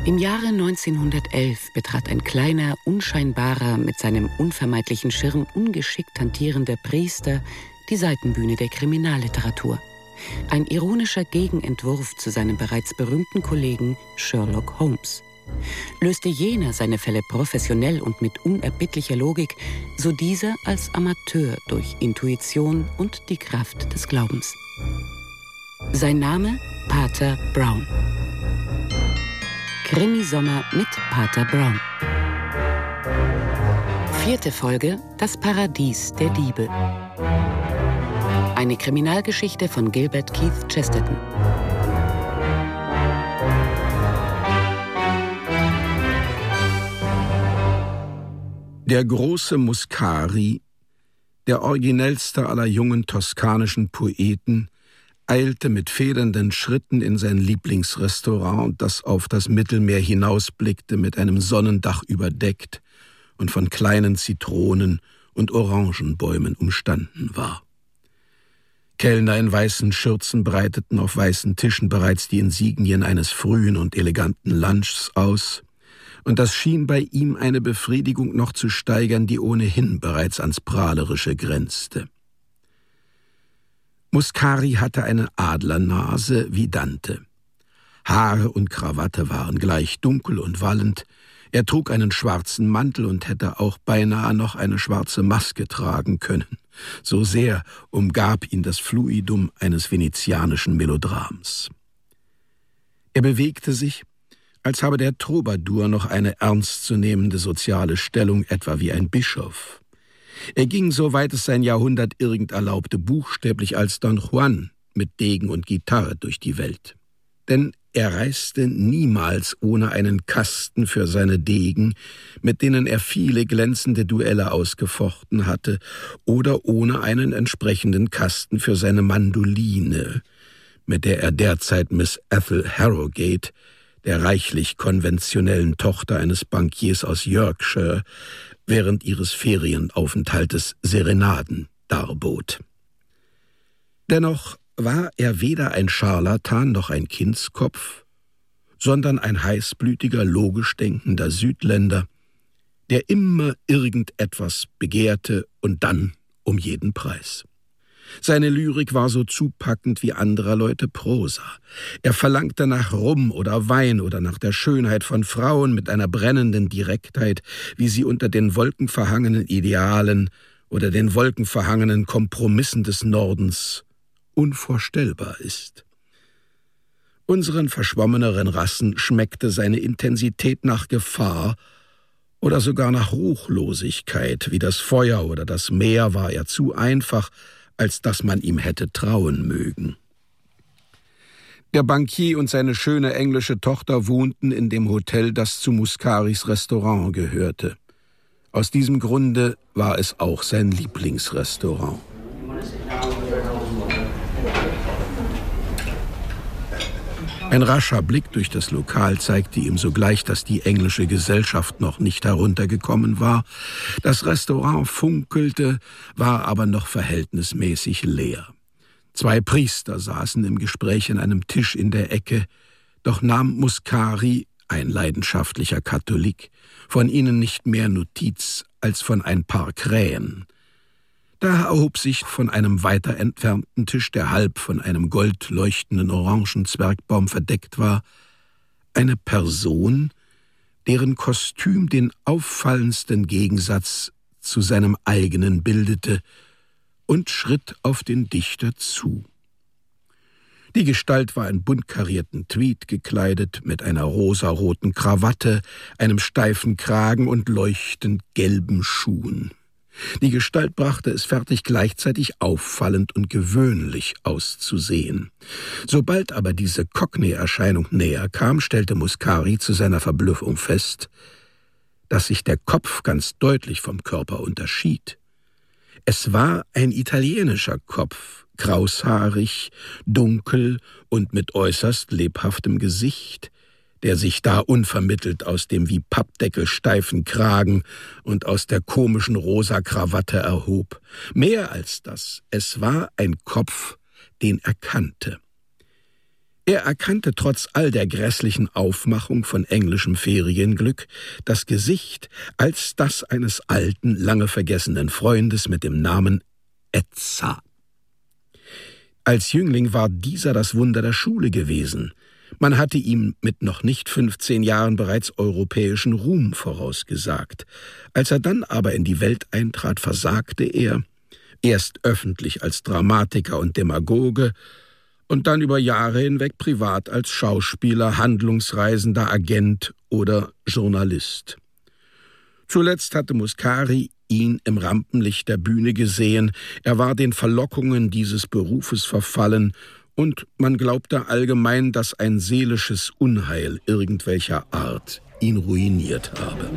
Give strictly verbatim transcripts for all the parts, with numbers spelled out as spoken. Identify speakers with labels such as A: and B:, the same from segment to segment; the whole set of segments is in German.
A: Im Jahre neunzehnhundertelf betrat ein kleiner, unscheinbarer, mit seinem unvermeidlichen Schirm ungeschickt hantierender Priester die Seitenbühne der Kriminalliteratur. Ein ironischer Gegenentwurf zu seinem bereits berühmten Kollegen Sherlock Holmes. Löste jener seine Fälle professionell und mit unerbittlicher Logik, so dieser als Amateur durch Intuition und die Kraft des Glaubens. Sein Name Pater Brown. Krimisommer mit Pater Brown. Vierte Folge: Das Paradies der Diebe. Eine Kriminalgeschichte von Gilbert Keith Chesterton.
B: Der große Muscari, der originellste aller jungen toskanischen Poeten, eilte mit federnden Schritten in sein Lieblingsrestaurant, das auf das Mittelmeer hinausblickte, mit einem Sonnendach überdeckt und von kleinen Zitronen- und Orangenbäumen umstanden war. Kellner in weißen Schürzen breiteten auf weißen Tischen bereits die Insignien eines frühen und eleganten Lunchs aus, und das schien bei ihm eine Befriedigung noch zu steigern, die ohnehin bereits ans Prahlerische grenzte. Muscari hatte eine Adlernase wie Dante. Haare und Krawatte waren gleich dunkel und wallend. Er trug einen schwarzen Mantel und hätte auch beinahe noch eine schwarze Maske tragen können. So sehr umgab ihn das Fluidum eines venezianischen Melodrams. Er bewegte sich, als habe der Troubadour noch eine ernstzunehmende soziale Stellung, etwa wie ein Bischof. Er ging, soweit es sein Jahrhundert irgend erlaubte, buchstäblich als Don Juan mit Degen und Gitarre durch die Welt. Denn er reiste niemals ohne einen Kasten für seine Degen, mit denen er viele glänzende Duelle ausgefochten hatte, oder ohne einen entsprechenden Kasten für seine Mandoline, mit der er derzeit Miss Ethel Harrogate, der reichlich konventionellen Tochter eines Bankiers aus Yorkshire, während ihres Ferienaufenthaltes Serenaden darbot. Dennoch war er weder ein Scharlatan noch ein Kindskopf, sondern ein heißblütiger, logisch denkender Südländer, der immer irgendetwas begehrte und dann um jeden Preis. Seine Lyrik war so zupackend wie anderer Leute Prosa. Er verlangte nach Rum oder Wein oder nach der Schönheit von Frauen mit einer brennenden Direktheit, wie sie unter den wolkenverhangenen Idealen oder den wolkenverhangenen Kompromissen des Nordens unvorstellbar ist. Unseren verschwommeneren Rassen schmeckte seine Intensität nach Gefahr oder sogar nach Ruchlosigkeit. Wie das Feuer oder das Meer war er zu einfach, als dass man ihm hätte trauen mögen. Der Bankier und seine schöne englische Tochter wohnten in dem Hotel, das zu Muscaris Restaurant gehörte. Aus diesem Grunde war es auch sein Lieblingsrestaurant. Ein rascher Blick durch das Lokal zeigte ihm sogleich, dass die englische Gesellschaft noch nicht heruntergekommen war. Das Restaurant funkelte, war aber noch verhältnismäßig leer. Zwei Priester saßen im Gespräch an einem Tisch in der Ecke, doch nahm Muscari, ein leidenschaftlicher Katholik, von ihnen nicht mehr Notiz als von ein paar Krähen. Da erhob sich von einem weiter entfernten Tisch, der halb von einem goldleuchtenden Orangenzwergbaum verdeckt war, eine Person, deren Kostüm den auffallendsten Gegensatz zu seinem eigenen bildete, und schritt auf den Dichter zu. Die Gestalt war in bunt karierten Tweed gekleidet, mit einer rosaroten Krawatte, einem steifen Kragen und leuchtend gelben Schuhen. Die Gestalt brachte es fertig, gleichzeitig auffallend und gewöhnlich auszusehen. Sobald aber diese Cockney-Erscheinung näher kam, stellte Muscari zu seiner Verblüffung fest, dass sich der Kopf ganz deutlich vom Körper unterschied. Es war ein italienischer Kopf, kraushaarig, dunkel und mit äußerst lebhaftem Gesicht, der sich da unvermittelt aus dem wie Pappdeckel steifen Kragen und aus der komischen rosa Krawatte erhob. Mehr als das, es war ein Kopf, den er kannte. Er erkannte trotz all der grässlichen Aufmachung von englischem Ferienglück das Gesicht als das eines alten, lange vergessenen Freundes mit dem Namen Edsa. Als Jüngling war dieser das Wunder der Schule gewesen. Man hatte ihm mit noch nicht fünfzehn Jahren bereits europäischen Ruhm vorausgesagt. Als er dann aber in die Welt eintrat, versagte er, erst öffentlich als Dramatiker und Demagoge und dann über Jahre hinweg privat als Schauspieler, Handlungsreisender, Agent oder Journalist. Zuletzt hatte Muscari ihn im Rampenlicht der Bühne gesehen. Er war den Verlockungen dieses Berufes verfallen und man glaubte allgemein, dass ein seelisches Unheil irgendwelcher Art ihn ruiniert habe.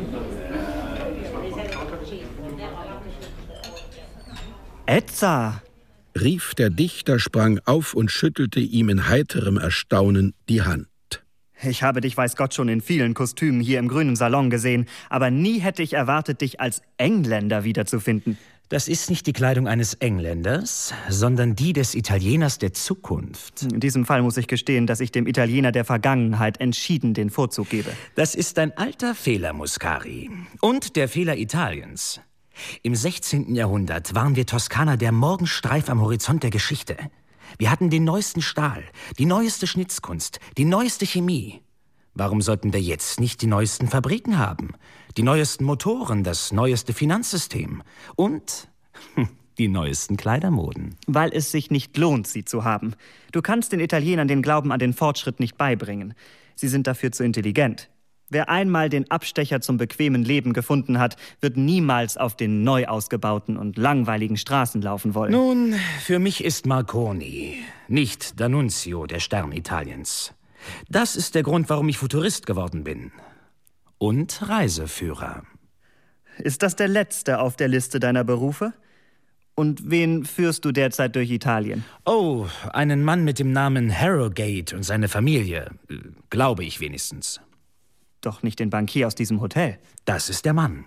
C: Edsa!
B: Rief der Dichter, sprang auf und schüttelte ihm in heiterem Erstaunen die Hand.
C: Ich habe dich, weiß Gott, schon in vielen Kostümen hier im grünen Salon gesehen, aber nie hätte ich erwartet, dich als Engländer wiederzufinden.
D: Das ist nicht die Kleidung eines Engländers, sondern die des Italieners der Zukunft.
C: In diesem Fall muss ich gestehen, dass ich dem Italiener der Vergangenheit entschieden den Vorzug gebe.
D: Das ist ein alter Fehler, Muscari. Und der Fehler Italiens. Im sechzehnten Jahrhundert waren wir Toskaner der Morgenstreif am Horizont der Geschichte. Wir hatten den neuesten Stahl, die neueste Schnitzkunst, die neueste Chemie. Warum sollten wir jetzt nicht die neuesten Fabriken haben? Die neuesten Motoren, das neueste Finanzsystem und hm, die neuesten Kleidermoden?
C: Weil es sich nicht lohnt, sie zu haben. Du kannst den Italienern den Glauben an den Fortschritt nicht beibringen. Sie sind dafür zu intelligent. Wer einmal den Abstecher zum bequemen Leben gefunden hat, wird niemals auf den neu ausgebauten und langweiligen Straßen laufen wollen.
D: Nun, für mich ist Marconi, nicht D'Annunzio, der Stern Italiens. Das ist der Grund, warum ich Futurist geworden bin. Und Reiseführer.
C: Ist das der letzte auf der Liste deiner Berufe? Und wen führst du derzeit durch Italien?
D: Oh, einen Mann mit dem Namen Harrogate und seine Familie. Glaube ich wenigstens.
C: Doch nicht den Bankier aus diesem Hotel.
D: Das ist der Mann.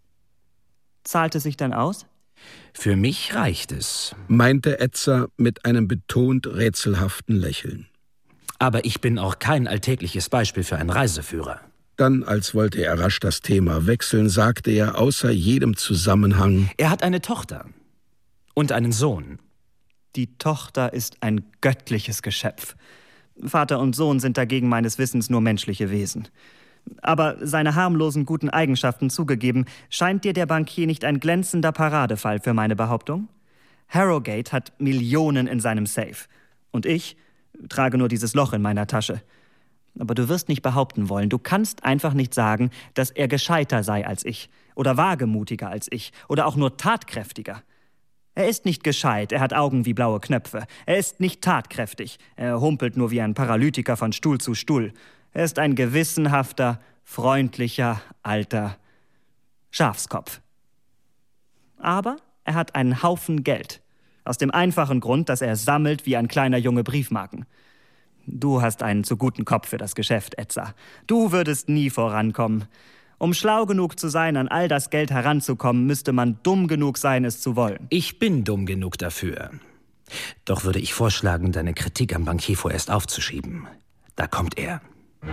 C: Zahlt es sich dann aus?
D: Für mich reicht es,
B: meinte Edsa mit einem betont rätselhaften Lächeln.
D: Aber ich bin auch kein alltägliches Beispiel für einen Reiseführer.
B: Dann, als wollte er rasch das Thema wechseln, sagte er außer jedem Zusammenhang:
D: Er hat eine Tochter und einen Sohn.
C: Die Tochter ist ein göttliches Geschöpf. Vater und Sohn sind dagegen meines Wissens nur menschliche Wesen. Aber seine harmlosen guten Eigenschaften zugegeben, scheint dir der Bankier nicht ein glänzender Paradefall für meine Behauptung? Harrogate hat Millionen in seinem Safe. Und ich trage nur dieses Loch in meiner Tasche. Aber du wirst nicht behaupten wollen, du kannst einfach nicht sagen, dass er gescheiter sei als ich oder wagemutiger als ich oder auch nur tatkräftiger. Er ist nicht gescheit, er hat Augen wie blaue Knöpfe. Er ist nicht tatkräftig, er humpelt nur wie ein Paralytiker von Stuhl zu Stuhl. Er ist ein gewissenhafter, freundlicher, alter Schafskopf. Aber er hat einen Haufen Geld. Aus dem einfachen Grund, dass er sammelt wie ein kleiner Junge Briefmarken. Du hast einen zu guten Kopf für das Geschäft, Edsa. Du würdest nie vorankommen. Um schlau genug zu sein, an all das Geld heranzukommen, müsste man dumm genug sein, es zu wollen.
D: Ich bin dumm genug dafür. Doch würde ich vorschlagen, deine Kritik am Bankier vorerst aufzuschieben. Da kommt er.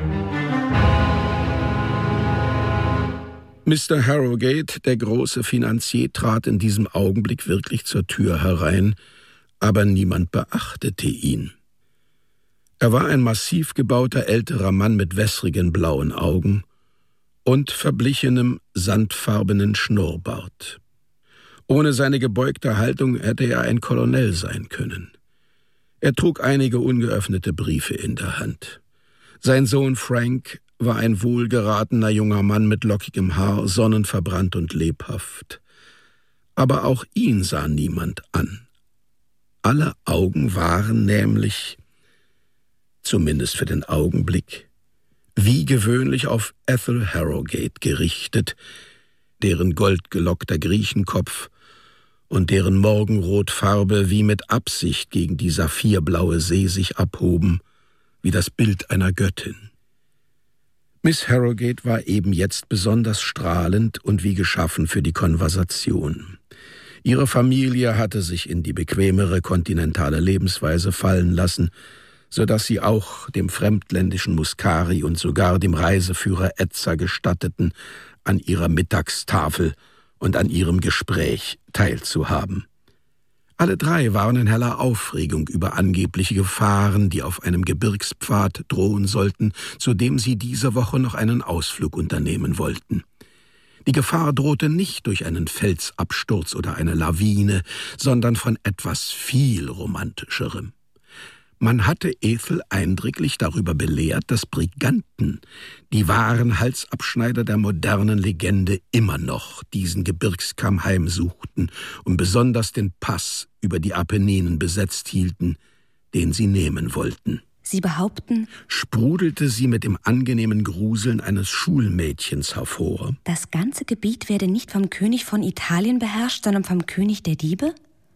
B: Mister Harrogate, der große Finanzier, trat in diesem Augenblick wirklich zur Tür herein, aber niemand beachtete ihn. Er war ein massiv gebauter älterer Mann mit wässrigen blauen Augen und verblichenem, sandfarbenen Schnurrbart. Ohne seine gebeugte Haltung hätte er ein Colonel sein können. Er trug einige ungeöffnete Briefe in der Hand. Sein Sohn Frank war ein wohlgeratener junger Mann mit lockigem Haar, sonnenverbrannt und lebhaft. Aber auch ihn sah niemand an. Alle Augen waren nämlich, zumindest für den Augenblick, wie gewöhnlich auf Ethel Harrogate gerichtet, deren goldgelockter Griechenkopf und deren Morgenrotfarbe wie mit Absicht gegen die saphirblaue See sich abhoben, wie das Bild einer Göttin. Miss Harrogate war eben jetzt besonders strahlend und wie geschaffen für die Konversation. Ihre Familie hatte sich in die bequemere kontinentale Lebensweise fallen lassen. so dass sie auch dem fremdländischen Muscari und sogar dem Reiseführer Edzer gestatteten, an ihrer Mittagstafel und an ihrem Gespräch teilzuhaben. Alle drei waren in heller Aufregung über angebliche Gefahren, die auf einem Gebirgspfad drohen sollten, zu dem sie diese Woche noch einen Ausflug unternehmen wollten. Die Gefahr drohte nicht durch einen Felsabsturz oder eine Lawine, sondern von etwas viel Romantischerem. Man hatte Ethel eindringlich darüber belehrt, dass Briganten, die wahren Halsabschneider der modernen Legende, immer noch diesen Gebirgskamm heimsuchten und besonders den Pass über die Apenninen besetzt hielten, den sie nehmen wollten.
E: Sie behaupten,
B: sprudelte sie mit dem angenehmen Gruseln eines Schulmädchens hervor,
E: das ganze Gebiet werde nicht vom König von Italien beherrscht, sondern vom König der Diebe?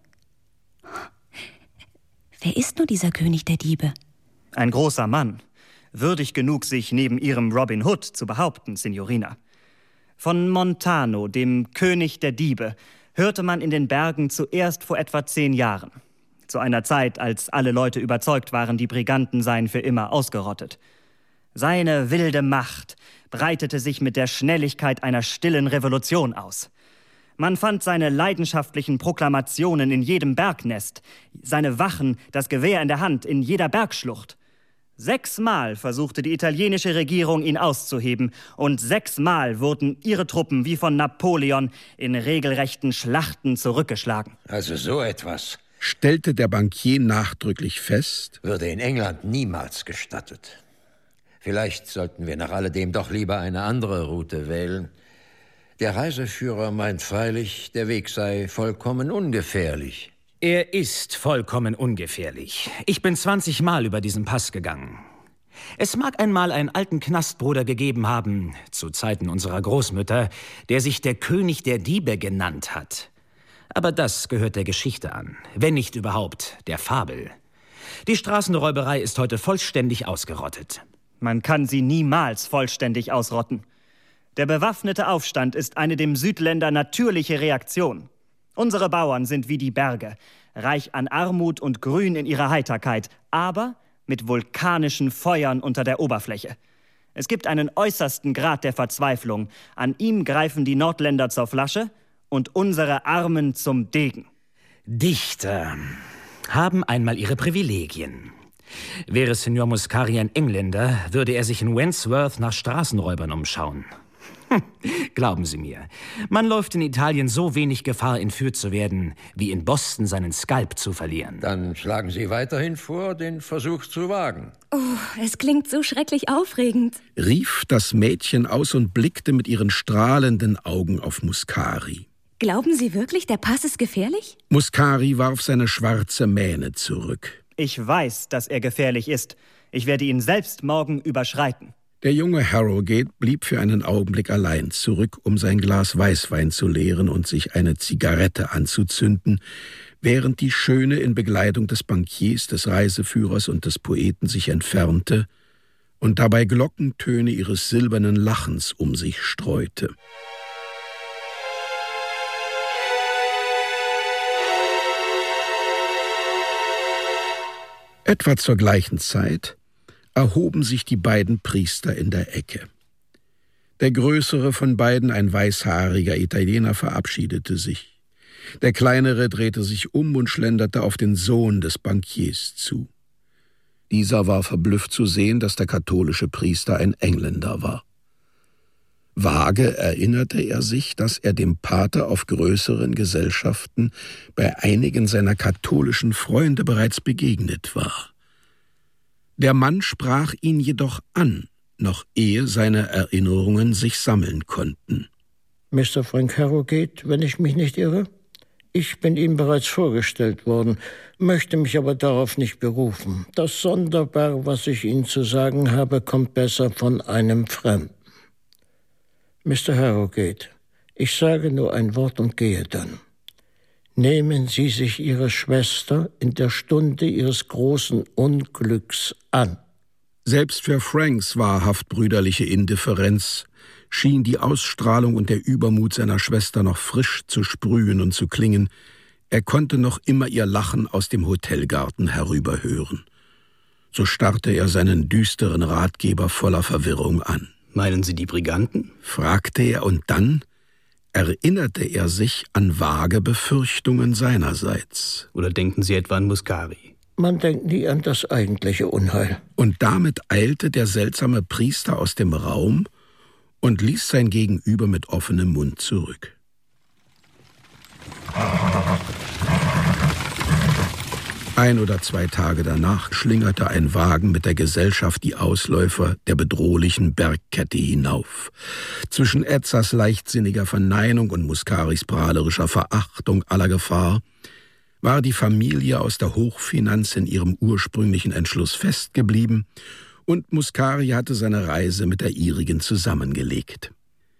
E: Wer ist nur dieser König der Diebe?
C: Ein großer Mann, würdig genug, sich neben ihrem Robin Hood zu behaupten, Signorina. Von Montano, dem König der Diebe, hörte man in den Bergen zuerst vor etwa zehn Jahren. Zu einer Zeit, als alle Leute überzeugt waren, die Briganten seien für immer ausgerottet. Seine wilde Macht breitete sich mit der Schnelligkeit einer stillen Revolution aus. Man fand seine leidenschaftlichen Proklamationen in jedem Bergnest, seine Wachen, das Gewehr in der Hand, in jeder Bergschlucht. Sechsmal versuchte die italienische Regierung, ihn auszuheben, und sechsmal wurden ihre Truppen wie von Napoleon in regelrechten Schlachten zurückgeschlagen.
F: Also so etwas,
B: stellte der Bankier nachdrücklich fest,
F: würde in England niemals gestattet. Vielleicht sollten wir nach alledem doch lieber eine andere Route wählen. Der Reiseführer meint freilich, der Weg sei vollkommen ungefährlich.
D: Er ist vollkommen ungefährlich. Ich bin zwanzig Mal über diesen Pass gegangen. Es mag einmal einen alten Knastbruder gegeben haben, zu Zeiten unserer Großmütter, der sich der König der Diebe genannt hat. Aber das gehört der Geschichte an, wenn nicht überhaupt der Fabel. Die Straßenräuberei ist heute vollständig ausgerottet.
C: Man kann sie niemals vollständig ausrotten. Der bewaffnete Aufstand ist eine dem Südländer natürliche Reaktion. Unsere Bauern sind wie die Berge, reich an Armut und Grün in ihrer Heiterkeit, aber mit vulkanischen Feuern unter der Oberfläche. Es gibt einen äußersten Grad der Verzweiflung. An ihm greifen die Nordländer zur Flasche und unsere Armen zum Degen.
D: Dichter haben einmal ihre Privilegien. Wäre Signor Muscari ein Engländer, würde er sich in Wandsworth nach Straßenräubern umschauen. Glauben Sie mir, man läuft in Italien so wenig Gefahr, entführt zu werden, wie in Boston seinen Skalp zu verlieren.
F: Dann schlagen Sie weiterhin vor, den Versuch zu wagen.
E: Oh, es klingt so schrecklich aufregend,
B: rief das Mädchen aus und blickte mit ihren strahlenden Augen auf Muscari.
E: Glauben Sie wirklich, der Pass ist gefährlich?
B: Muscari warf seine schwarze Mähne zurück.
C: Ich weiß, dass er gefährlich ist. Ich werde ihn selbst morgen überschreiten.
B: Der junge Harrogate blieb für einen Augenblick allein zurück, um sein Glas Weißwein zu leeren und sich eine Zigarette anzuzünden, während die Schöne in Begleitung des Bankiers, des Reiseführers und des Poeten sich entfernte und dabei Glockentöne ihres silbernen Lachens um sich streute. Etwa zur gleichen Zeit erhoben sich die beiden Priester in der Ecke. Der größere von beiden, ein weißhaariger Italiener, verabschiedete sich. Der kleinere drehte sich um und schlenderte auf den Sohn des Bankiers zu. Dieser war verblüfft zu sehen, dass der katholische Priester ein Engländer war. Vage erinnerte er sich, dass er dem Pater auf größeren Gesellschaften bei einigen seiner katholischen Freunde bereits begegnet war. Der Mann sprach ihn jedoch an, noch ehe seine Erinnerungen sich sammeln konnten.
G: Mister Frank Harrogate, wenn ich mich nicht irre? Ich bin Ihnen bereits vorgestellt worden, möchte mich aber darauf nicht berufen. Das Sonderbare, was ich Ihnen zu sagen habe, kommt besser von einem Fremden. Mister Harrogate, ich sage nur ein Wort und gehe dann. Nehmen Sie sich Ihre Schwester in der Stunde Ihres großen Unglücks an.
B: Selbst für Franks wahrhaft brüderliche Indifferenz schien die Ausstrahlung und der Übermut seiner Schwester noch frisch zu sprühen und zu klingen. Er konnte noch immer ihr Lachen aus dem Hotelgarten herüberhören. So starrte er seinen düsteren Ratgeber voller Verwirrung an.
H: »Meinen Sie die Briganten?«
B: fragte er, und dann erinnerte er sich an vage Befürchtungen seinerseits.
H: »Oder denken Sie etwa an Muscari?«
G: Man denkt nie an das eigentliche Unheil.
B: Und damit eilte der seltsame Priester aus dem Raum und ließ sein Gegenüber mit offenem Mund zurück. Ein oder zwei Tage danach schlingerte ein Wagen mit der Gesellschaft die Ausläufer der bedrohlichen Bergkette hinauf. Zwischen Edzards leichtsinniger Verneinung und Muscaris prahlerischer Verachtung aller Gefahr war die Familie aus der Hochfinanz in ihrem ursprünglichen Entschluss festgeblieben, und Muscari hatte seine Reise mit der ihrigen zusammengelegt.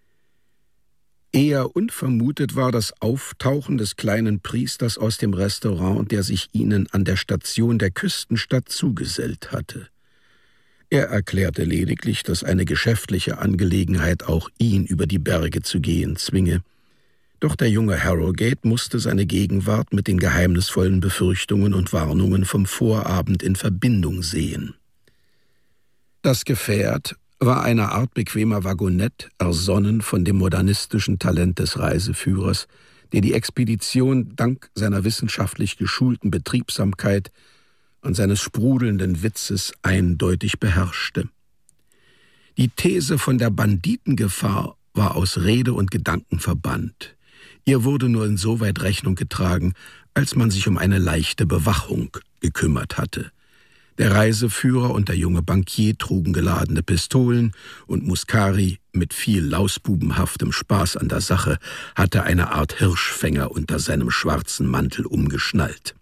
B: Eher unvermutet war das Auftauchen des kleinen Priesters aus dem Restaurant, der sich ihnen an der Station der Küstenstadt zugesellt hatte. Er erklärte lediglich, dass eine geschäftliche Angelegenheit auch ihn über die Berge zu gehen zwinge. Doch der junge Harrogate musste seine Gegenwart mit den geheimnisvollen Befürchtungen und Warnungen vom Vorabend in Verbindung sehen. Das Gefährt war eine Art bequemer Waggonett, ersonnen von dem modernistischen Talent des Reiseführers, der die Expedition dank seiner wissenschaftlich geschulten Betriebsamkeit und seines sprudelnden Witzes eindeutig beherrschte. Die These von der Banditengefahr war aus Rede und Gedanken verbannt. Ihr wurde nur insoweit Rechnung getragen, als man sich um eine leichte Bewachung gekümmert hatte. Der Reiseführer und der junge Bankier trugen geladene Pistolen, und Muscari, mit viel lausbubenhaftem Spaß an der Sache, hatte eine Art Hirschfänger unter seinem schwarzen Mantel umgeschnallt.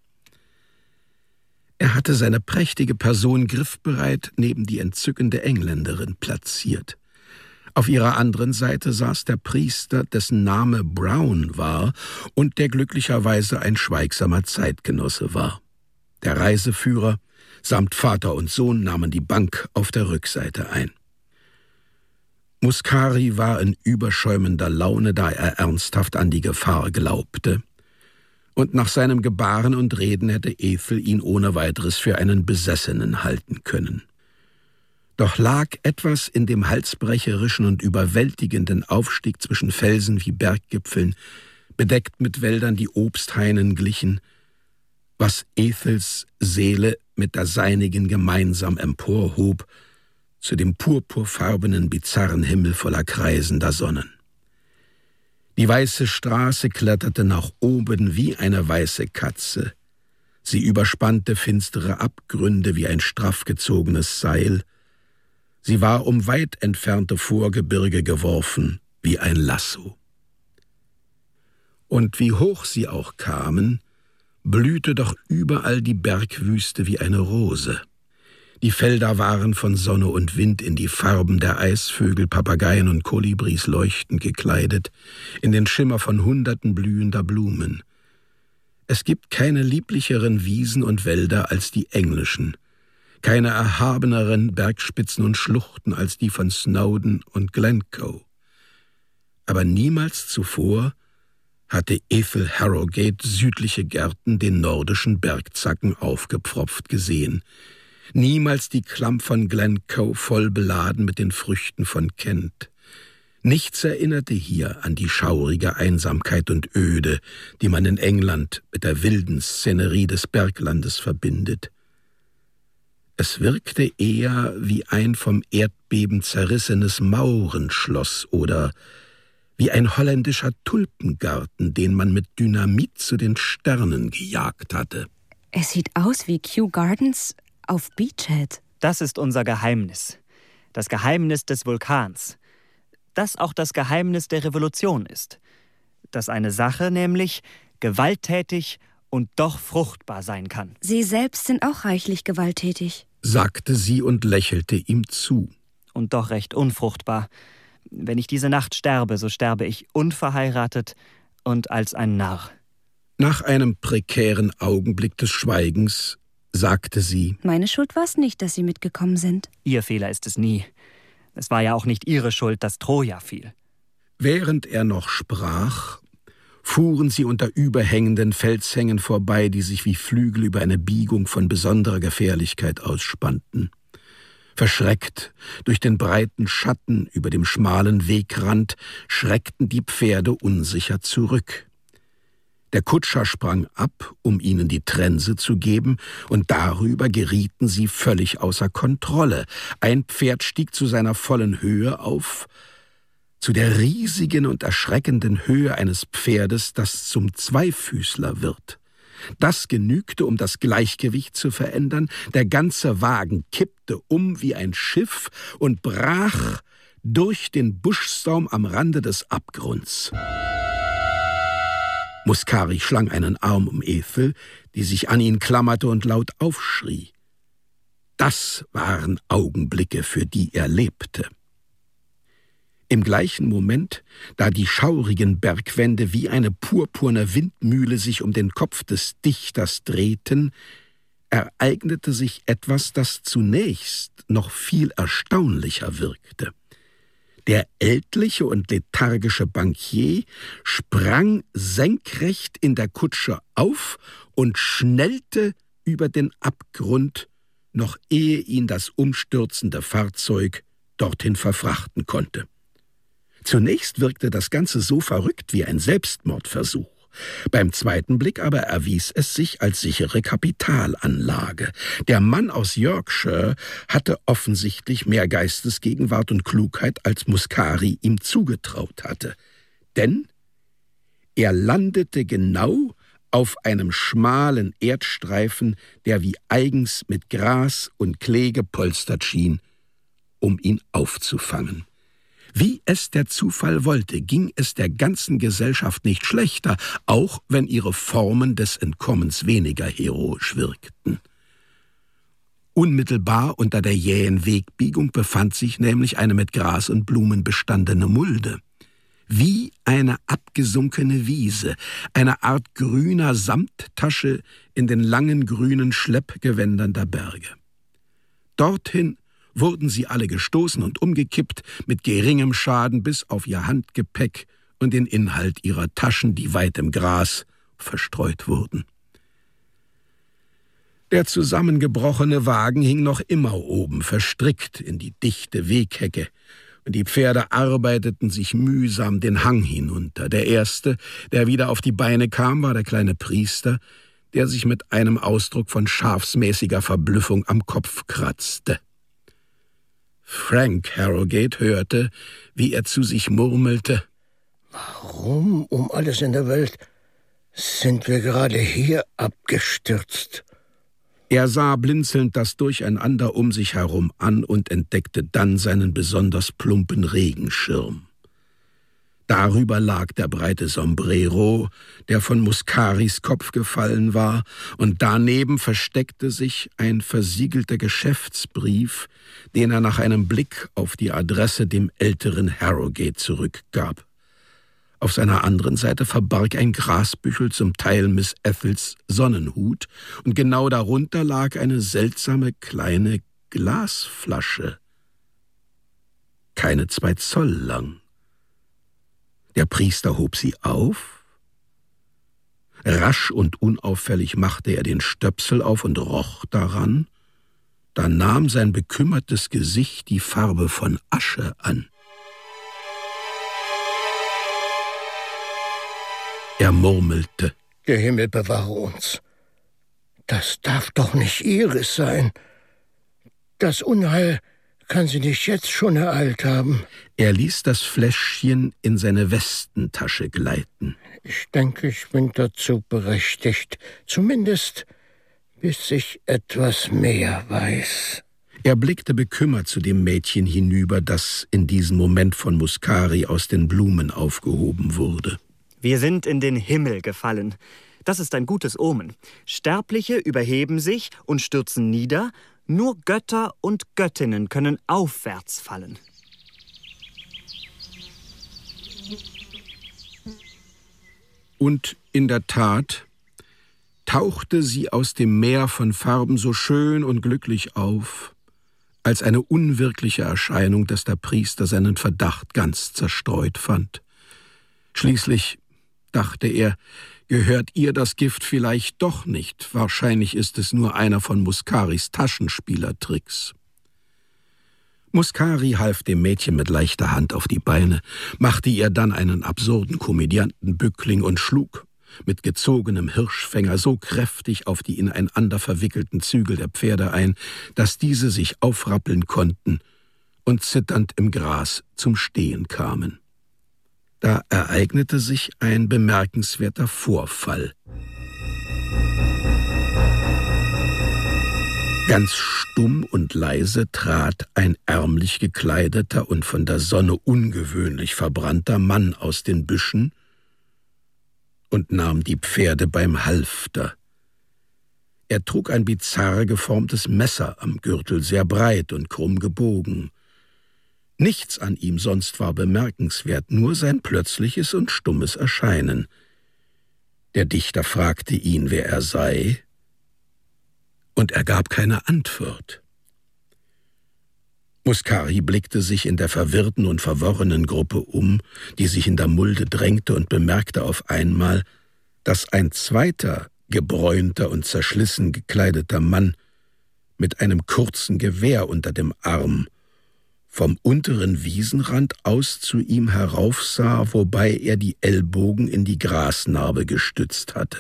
B: Er hatte seine prächtige Person griffbereit neben die entzückende Engländerin platziert. Auf ihrer anderen Seite saß der Priester, dessen Name Brown war und der glücklicherweise ein schweigsamer Zeitgenosse war. Der Reiseführer samt Vater und Sohn nahmen die Bank auf der Rückseite ein. Muscari war in überschäumender Laune, da er ernsthaft an die Gefahr glaubte, und nach seinem Gebaren und Reden hätte Ethel ihn ohne weiteres für einen Besessenen halten können. Doch lag etwas in dem halsbrecherischen und überwältigenden Aufstieg zwischen Felsen wie Berggipfeln, bedeckt mit Wäldern, die Obsthainen glichen, was Ethels Seele mit der seinigen gemeinsam emporhob zu dem purpurfarbenen, bizarren Himmel voller kreisender Sonnen. Die weiße Straße kletterte nach oben wie eine weiße Katze. Sie überspannte finstere Abgründe wie ein straff gezogenes Seil. Sie war um weit entfernte Vorgebirge geworfen wie ein Lasso. Und wie hoch sie auch kamen, blühte doch überall die Bergwüste wie eine Rose. Die Felder waren von Sonne und Wind in die Farben der Eisvögel, Papageien und Kolibris leuchtend gekleidet, in den Schimmer von Hunderten blühender Blumen. Es gibt keine lieblicheren Wiesen und Wälder als die englischen, keine erhabeneren Bergspitzen und Schluchten als die von Snowdon und Glencoe. Aber niemals zuvor hatte Ethel Harrogate südliche Gärten den nordischen Bergzacken aufgepfropft gesehen, niemals die Klamm von Glencoe voll beladen mit den Früchten von Kent. Nichts erinnerte hier an die schaurige Einsamkeit und Öde, die man in England mit der wilden Szenerie des Berglandes verbindet. Es wirkte eher wie ein vom Erdbeben zerrissenes Maurenschloss oder wie ein holländischer Tulpengarten, den man mit Dynamit zu den Sternen gejagt hatte.
E: Es sieht aus wie Kew Gardens auf Beachhead.
C: Das ist unser Geheimnis. Das Geheimnis des Vulkans. Das auch das Geheimnis der Revolution ist. Dass eine Sache nämlich gewalttätig und doch fruchtbar sein kann.
E: Sie selbst sind auch reichlich gewalttätig,
B: sagte sie und lächelte ihm zu.
C: Und doch recht unfruchtbar. Wenn ich diese Nacht sterbe, so sterbe ich unverheiratet und als ein Narr.
B: Nach einem prekären Augenblick des Schweigens sagte sie:
E: Meine Schuld war es nicht, dass Sie mitgekommen sind.
C: Ihr Fehler ist es nie. Es war ja auch nicht Ihre Schuld, dass Troja fiel.
B: Während er noch sprach, fuhren sie unter überhängenden Felshängen vorbei, die sich wie Flügel über eine Biegung von besonderer Gefährlichkeit ausspannten. Verschreckt durch den breiten Schatten über dem schmalen Wegrand schreckten die Pferde unsicher zurück. Der Kutscher sprang ab, um ihnen die Trense zu geben, und darüber gerieten sie völlig außer Kontrolle. Ein Pferd stieg zu seiner vollen Höhe auf, zu der riesigen und erschreckenden Höhe eines Pferdes, das zum Zweifüßler wird. Das genügte, um das Gleichgewicht zu verändern. Der ganze Wagen kippte um wie ein Schiff und brach durch den Buschsaum am Rande des Abgrunds. Muscari schlang einen Arm um Ethel, die sich an ihn klammerte und laut aufschrie. Das waren Augenblicke, für die er lebte. Im gleichen Moment, da die schaurigen Bergwände wie eine purpurne Windmühle sich um den Kopf des Dichters drehten, ereignete sich etwas, das zunächst noch viel erstaunlicher wirkte. Der ältliche und lethargische Bankier sprang senkrecht in der Kutsche auf und schnellte über den Abgrund, noch ehe ihn das umstürzende Fahrzeug dorthin verfrachten konnte. Zunächst wirkte das Ganze so verrückt wie ein Selbstmordversuch. Beim zweiten Blick aber erwies es sich als sichere Kapitalanlage. Der Mann aus Yorkshire hatte offensichtlich mehr Geistesgegenwart und Klugheit, als Muscari ihm zugetraut hatte. Denn er landete genau auf einem schmalen Erdstreifen, der wie eigens mit Gras und Klee gepolstert schien, um ihn aufzufangen. Wie es der Zufall wollte, ging es der ganzen Gesellschaft nicht schlechter, auch wenn ihre Formen des Entkommens weniger heroisch wirkten. Unmittelbar unter der jähen Wegbiegung befand sich nämlich eine mit Gras und Blumen bestandene Mulde. Wie eine abgesunkene Wiese, eine Art grüner Samttasche in den langen grünen Schleppgewändern der Berge. Dorthin wurden sie alle gestoßen und umgekippt, mit geringem Schaden bis auf ihr Handgepäck und den Inhalt ihrer Taschen, die weit im Gras verstreut wurden. Der zusammengebrochene Wagen hing noch immer oben, verstrickt in die dichte Weghecke, und die Pferde arbeiteten sich mühsam den Hang hinunter. Der erste, der wieder auf die Beine kam, war der kleine Priester, der sich mit einem Ausdruck von schafsmäßiger Verblüffung am Kopf kratzte. Frank Harrogate hörte, wie er zu sich murmelte:
G: »Warum um alles in der Welt sind wir gerade hier abgestürzt?«
B: Er sah blinzelnd das Durcheinander um sich herum an und entdeckte dann seinen besonders plumpen Regenschirm. Darüber lag der breite Sombrero, der von Muscaris Kopf gefallen war, und daneben versteckte sich ein versiegelter Geschäftsbrief, den er nach einem Blick auf die Adresse dem älteren Harrogate zurückgab. Auf seiner anderen Seite verbarg ein Grasbüschel zum Teil Miss Ethels Sonnenhut, und genau darunter lag eine seltsame kleine Glasflasche, keine zwei Zoll lang. Der Priester hob sie auf. Rasch und unauffällig machte er den Stöpsel auf und roch daran. Dann nahm sein bekümmertes Gesicht die Farbe von Asche an. Er murmelte:
G: »Der Himmel bewahre uns. Das darf doch nicht Iris sein. Das Unheil kann sie nicht jetzt schon ereilt haben.«
B: Er ließ das Fläschchen in seine Westentasche gleiten.
G: »Ich denke, ich bin dazu berechtigt, zumindest bis ich etwas mehr weiß.«
B: Er blickte bekümmert zu dem Mädchen hinüber, das in diesem Moment von Muscari aus den Blumen aufgehoben wurde.
C: Wir sind in den Himmel gefallen. Das ist ein gutes Omen. Sterbliche überheben sich und stürzen nieder. Nur Götter und Göttinnen können aufwärts fallen.
B: Und in der Tat tauchte sie aus dem Meer von Farben so schön und glücklich auf, als eine unwirkliche Erscheinung, dass der Priester seinen Verdacht ganz zerstreut fand. Schließlich dachte er, gehört ihr das Gift vielleicht doch nicht. Wahrscheinlich ist es nur einer von Muscaris Taschenspielertricks. Muscari half dem Mädchen mit leichter Hand auf die Beine, machte ihr dann einen absurden Komödiantenbückling und schlug mit gezogenem Hirschfänger so kräftig auf die ineinander verwickelten Zügel der Pferde ein, dass diese sich aufrappeln konnten und zitternd im Gras zum Stehen kamen. Da ereignete sich ein bemerkenswerter Vorfall. Ganz stumm und leise trat ein ärmlich gekleideter und von der Sonne ungewöhnlich verbrannter Mann aus den Büschen und nahm die Pferde beim Halfter. Er trug ein bizarr geformtes Messer am Gürtel, sehr breit und krumm gebogen. Nichts an ihm sonst war bemerkenswert, nur sein plötzliches und stummes Erscheinen. Der Dichter fragte ihn, wer er sei, und er gab keine Antwort. Muscari blickte sich in der verwirrten und verworrenen Gruppe um, die sich in der Mulde drängte, und bemerkte auf einmal, dass ein zweiter, gebräunter und zerschlissen gekleideter Mann mit einem kurzen Gewehr unter dem Arm vom unteren Wiesenrand aus zu ihm heraufsah, wobei er die Ellbogen in die Grasnarbe gestützt hatte.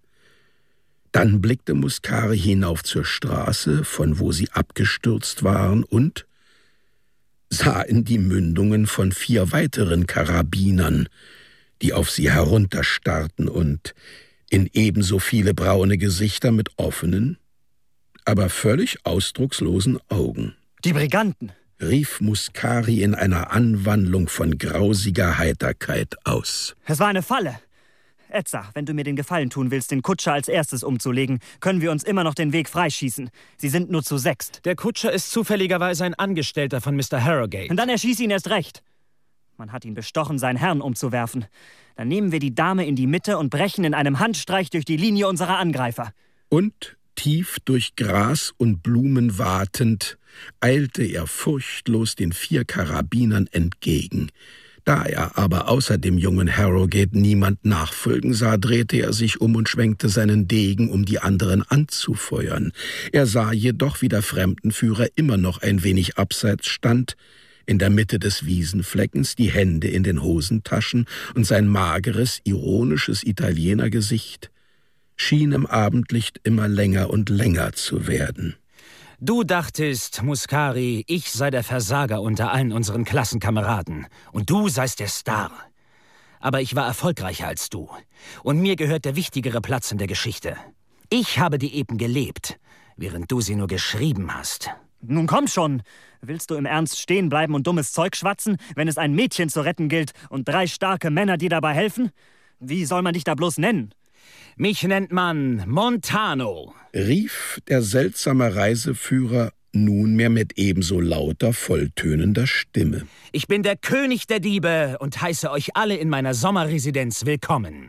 B: Dann blickte Muscari hinauf zur Straße, von wo sie abgestürzt waren, und sah in die Mündungen von vier weiteren Karabinern, die auf sie herunterstarrten, und in ebenso viele braune Gesichter mit offenen, aber völlig ausdruckslosen Augen.
C: Die Briganten!
B: Rief Muscari in einer Anwandlung von grausiger Heiterkeit aus.
C: Es war eine Falle! Edsa, wenn du mir den Gefallen tun willst, den Kutscher als erstes umzulegen, können wir uns immer noch den Weg freischießen. Sie sind nur zu sechst.
D: Der Kutscher ist zufälligerweise ein Angestellter von Mister Harrogate.
C: Und dann erschieß ihn erst recht. Man hat ihn bestochen, seinen Herrn umzuwerfen. Dann nehmen wir die Dame in die Mitte und brechen in einem Handstreich durch die Linie unserer Angreifer.
B: Und tief durch Gras und Blumen watend, eilte er furchtlos den vier Karabinern entgegen. Da er aber außer dem jungen Harrogate niemand nachfolgen sah, drehte er sich um und schwenkte seinen Degen, um die anderen anzufeuern. Er sah jedoch, wie der Fremdenführer immer noch ein wenig abseits stand, in der Mitte des Wiesenfleckens, die Hände in den Hosentaschen, und sein mageres, ironisches Italienergesicht schien im Abendlicht immer länger und länger zu werden.
D: Du dachtest, Muscari, ich sei der Versager unter allen unseren Klassenkameraden und du seist der Star. Aber ich war erfolgreicher als du und mir gehört der wichtigere Platz in der Geschichte. Ich habe die Epen gelebt, während du sie nur geschrieben hast.
C: Nun komm schon! Willst du im Ernst stehen bleiben und dummes Zeug schwatzen, wenn es ein Mädchen zu retten gilt und drei starke Männer dir dabei helfen? Wie soll man dich da bloß nennen?
D: Mich nennt man Montano,
B: rief der seltsame Reiseführer nunmehr mit ebenso lauter, volltönender Stimme.
D: Ich bin der König der Diebe und heiße euch alle in meiner Sommerresidenz willkommen.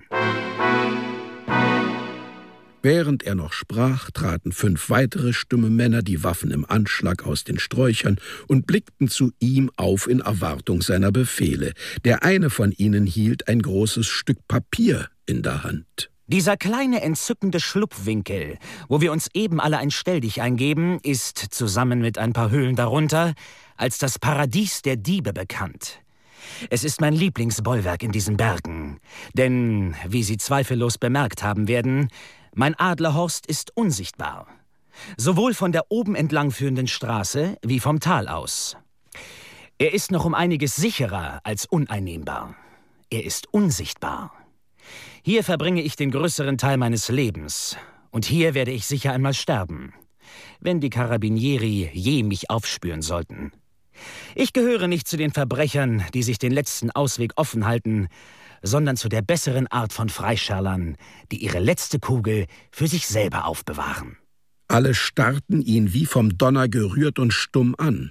B: Während er noch sprach, traten fünf weitere stumme Männer, die Waffen im Anschlag, aus den Sträuchern und blickten zu ihm auf in Erwartung seiner Befehle. Der eine von ihnen hielt ein großes Stück Papier in der Hand.
D: Dieser kleine, entzückende Schlupfwinkel, wo wir uns eben alle ein Stelldich eingeben, ist, zusammen mit ein paar Höhlen darunter, als das Paradies der Diebe bekannt. Es ist mein Lieblingsbollwerk in diesen Bergen, denn, wie Sie zweifellos bemerkt haben werden, mein Adlerhorst ist unsichtbar. Sowohl von der oben entlang führenden Straße wie vom Tal aus. Er ist noch um einiges sicherer als uneinnehmbar. Er ist unsichtbar. Hier verbringe ich den größeren Teil meines Lebens. Und hier werde ich sicher einmal sterben, wenn die Karabinieri je mich aufspüren sollten. Ich gehöre nicht zu den Verbrechern, die sich den letzten Ausweg offen halten, sondern zu der besseren Art von Freischärlern, die ihre letzte Kugel für sich selber aufbewahren.
B: Alle starrten ihn wie vom Donner gerührt und stumm an.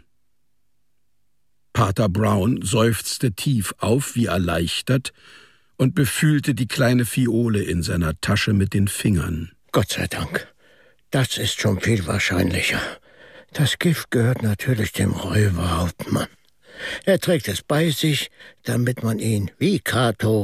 B: Pater Brown seufzte tief auf, wie erleichtert, und befühlte die kleine Fiole in seiner Tasche mit den Fingern.
G: Gott sei Dank. Das ist schon viel wahrscheinlicher. Das Gift gehört natürlich dem Räuberhauptmann. Er trägt es bei sich, damit man ihn, wie Cato,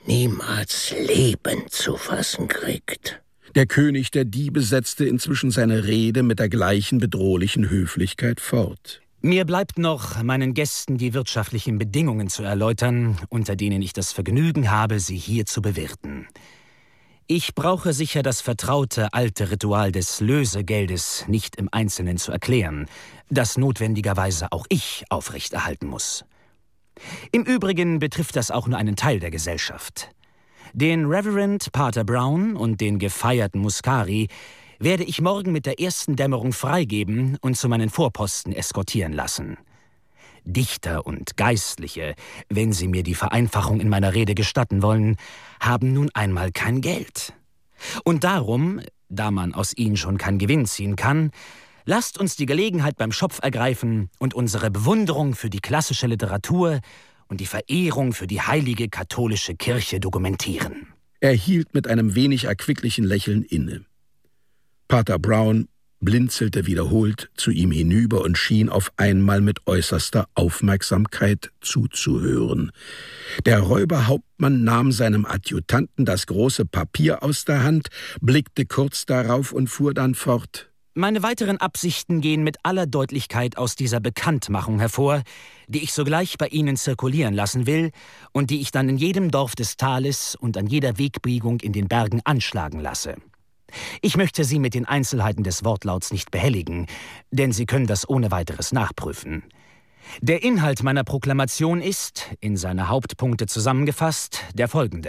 G: niemals lebend zu fassen kriegt.
B: Der König der Diebe setzte inzwischen seine Rede mit der gleichen bedrohlichen Höflichkeit fort.
D: Mir bleibt noch, meinen Gästen die wirtschaftlichen Bedingungen zu erläutern, unter denen ich das Vergnügen habe, sie hier zu bewirten. Ich brauche sicher das vertraute alte Ritual des Lösegeldes nicht im Einzelnen zu erklären, das notwendigerweise auch ich aufrechterhalten muss. Im Übrigen betrifft das auch nur einen Teil der Gesellschaft. Den Reverend Pater Brown und den gefeierten Muscari werde ich morgen mit der ersten Dämmerung freigeben und zu meinen Vorposten eskortieren lassen. Dichter und Geistliche, wenn sie mir die Vereinfachung in meiner Rede gestatten wollen, haben nun einmal kein Geld. Und darum, da man aus ihnen schon keinen Gewinn ziehen kann, lasst uns die Gelegenheit beim Schopf ergreifen und unsere Bewunderung für die klassische Literatur und die Verehrung für die heilige katholische Kirche dokumentieren.
B: Er hielt mit einem wenig erquicklichen Lächeln inne. Pater Brown blinzelte wiederholt zu ihm hinüber und schien auf einmal mit äußerster Aufmerksamkeit zuzuhören. Der Räuberhauptmann nahm seinem Adjutanten das große Papier aus der Hand, blickte kurz darauf und fuhr dann fort.
D: Meine weiteren Absichten gehen mit aller Deutlichkeit aus dieser Bekanntmachung hervor, die ich sogleich bei Ihnen zirkulieren lassen will und die ich dann in jedem Dorf des Tales und an jeder Wegbiegung in den Bergen anschlagen lasse. Ich möchte Sie mit den Einzelheiten des Wortlauts nicht behelligen, denn Sie können das ohne weiteres nachprüfen. Der Inhalt meiner Proklamation ist, in seine Hauptpunkte zusammengefasst, der folgende.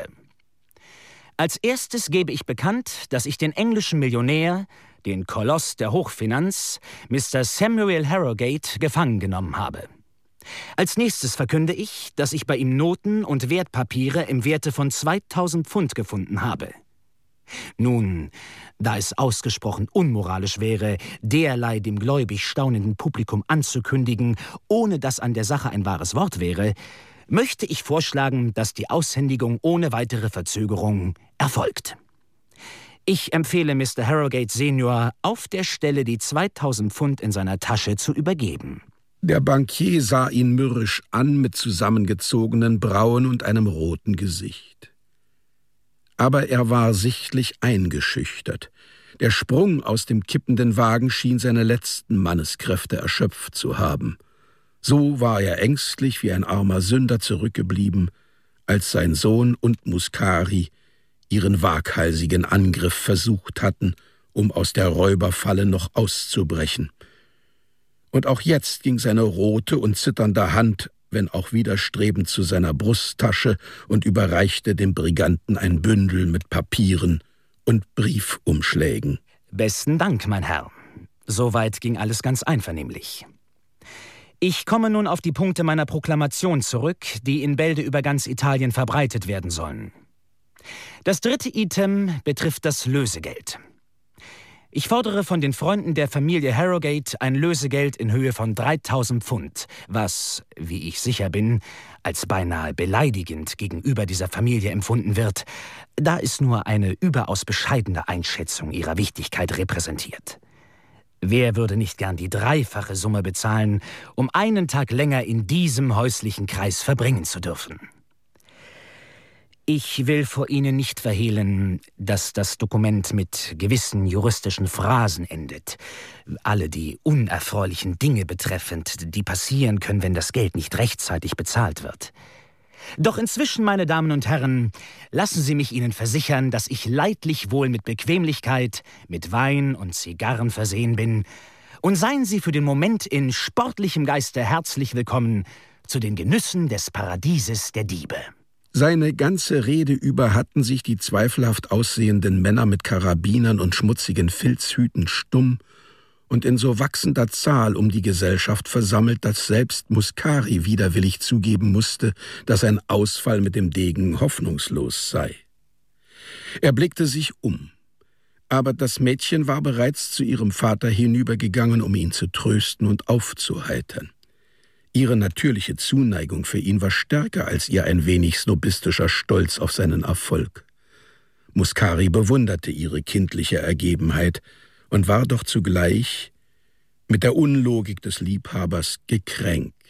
D: Als erstes gebe ich bekannt, dass ich den englischen Millionär, den Koloss der Hochfinanz, Mister Samuel Harrogate, gefangen genommen habe. Als nächstes verkünde ich, dass ich bei ihm Noten und Wertpapiere im Werte von zweitausend Pfund gefunden habe. Nun, da es ausgesprochen unmoralisch wäre, derlei dem gläubig staunenden Publikum anzukündigen, ohne dass an der Sache ein wahres Wort wäre, möchte ich vorschlagen, dass die Aushändigung ohne weitere Verzögerung erfolgt. Ich empfehle Mister Harrogate Senior, auf der Stelle die zweitausend Pfund in seiner Tasche zu übergeben.
B: Der Bankier sah ihn mürrisch an mit zusammengezogenen Brauen und einem roten Gesicht. Aber er war sichtlich eingeschüchtert. Der Sprung aus dem kippenden Wagen schien seine letzten Manneskräfte erschöpft zu haben. So war er ängstlich wie ein armer Sünder zurückgeblieben, als sein Sohn und Muscari ihren waghalsigen Angriff versucht hatten, um aus der Räuberfalle noch auszubrechen. Und auch jetzt ging seine rote und zitternde Hand, wenn auch widerstrebend, zu seiner Brusttasche und überreichte dem Briganten ein Bündel mit Papieren und Briefumschlägen.
D: Besten Dank, mein Herr. Soweit ging alles ganz einvernehmlich. Ich komme nun auf die Punkte meiner Proklamation zurück, die in Bälde über ganz Italien verbreitet werden sollen. Das dritte Item betrifft das Lösegeld. Ich fordere von den Freunden der Familie Harrogate ein Lösegeld in Höhe von dreitausend Pfund, was, wie ich sicher bin, als beinahe beleidigend gegenüber dieser Familie empfunden wird, da es nur eine überaus bescheidene Einschätzung ihrer Wichtigkeit repräsentiert. Wer würde nicht gern die dreifache Summe bezahlen, um einen Tag länger in diesem häuslichen Kreis verbringen zu dürfen? Ich will vor Ihnen nicht verhehlen, dass das Dokument mit gewissen juristischen Phrasen endet, alle die unerfreulichen Dinge betreffend, die passieren können, wenn das Geld nicht rechtzeitig bezahlt wird. Doch inzwischen, meine Damen und Herren, lassen Sie mich Ihnen versichern, dass ich leidlich wohl mit Bequemlichkeit, mit Wein und Zigarren versehen bin, und seien Sie für den Moment in sportlichem Geiste herzlich willkommen zu den Genüssen des Paradieses der Diebe.
B: Seine ganze Rede über hatten sich die zweifelhaft aussehenden Männer mit Karabinern und schmutzigen Filzhüten stumm und in so wachsender Zahl um die Gesellschaft versammelt, dass selbst Muscari widerwillig zugeben musste, dass ein Ausfall mit dem Degen hoffnungslos sei. Er blickte sich um, aber das Mädchen war bereits zu ihrem Vater hinübergegangen, um ihn zu trösten und aufzuheitern. Ihre natürliche Zuneigung für ihn war stärker als ihr ein wenig snobistischer Stolz auf seinen Erfolg. Muscari bewunderte ihre kindliche Ergebenheit und war doch zugleich mit der Unlogik des Liebhabers gekränkt.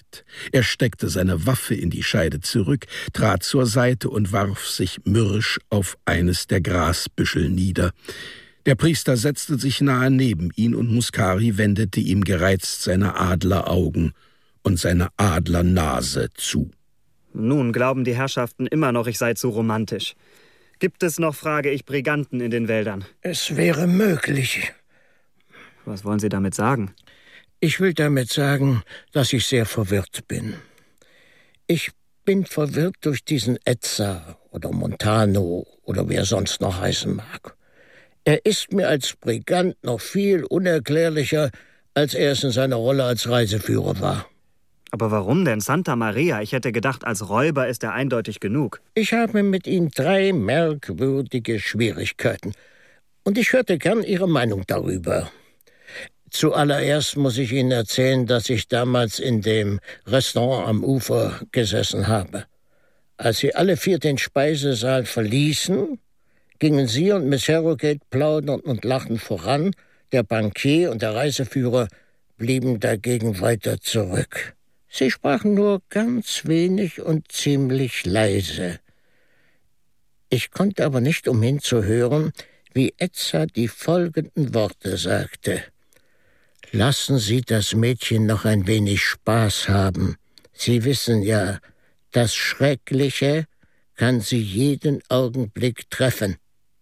B: Nacht. Er steckte seine Waffe in die Scheide zurück, trat zur Seite und warf sich mürrisch auf eines der Grasbüschel nieder. Der Priester setzte sich nahe neben ihn, und Muscari wendete ihm gereizt seine Adleraugen und seine Adlernase zu.
C: Nun glauben die Herrschaften immer noch, ich sei zu romantisch. Gibt es noch, frage ich, Briganten in den Wäldern?
G: Es wäre möglich.
C: Was wollen Sie damit sagen?
G: Ich will damit sagen, dass ich sehr verwirrt bin. Ich bin verwirrt durch diesen Ezza oder Montano oder wie er sonst noch heißen mag. Er ist mir als Brigant noch viel unerklärlicher, als er es in seiner Rolle als Reiseführer war.
C: Aber warum denn Santa Maria? Ich hätte gedacht, als Räuber ist er eindeutig genug.
G: Ich habe mit ihm drei merkwürdige Schwierigkeiten. Und ich hörte gern Ihre Meinung darüber. Zuallererst muss ich Ihnen erzählen, dass ich damals in dem Restaurant am Ufer gesessen habe. Als Sie alle vier den Speisesaal verließen, gingen Sie und Miss Harrogate plaudernd und lachend voran. Der Bankier und der Reiseführer blieben dagegen weiter zurück. Sie sprachen nur ganz wenig und ziemlich leise. Ich konnte aber nicht umhin zu hören, wie Ezza die folgenden Worte sagte. »Lassen Sie das Mädchen noch ein wenig Spaß haben. Sie wissen ja, das Schreckliche kann sie jeden Augenblick treffen.«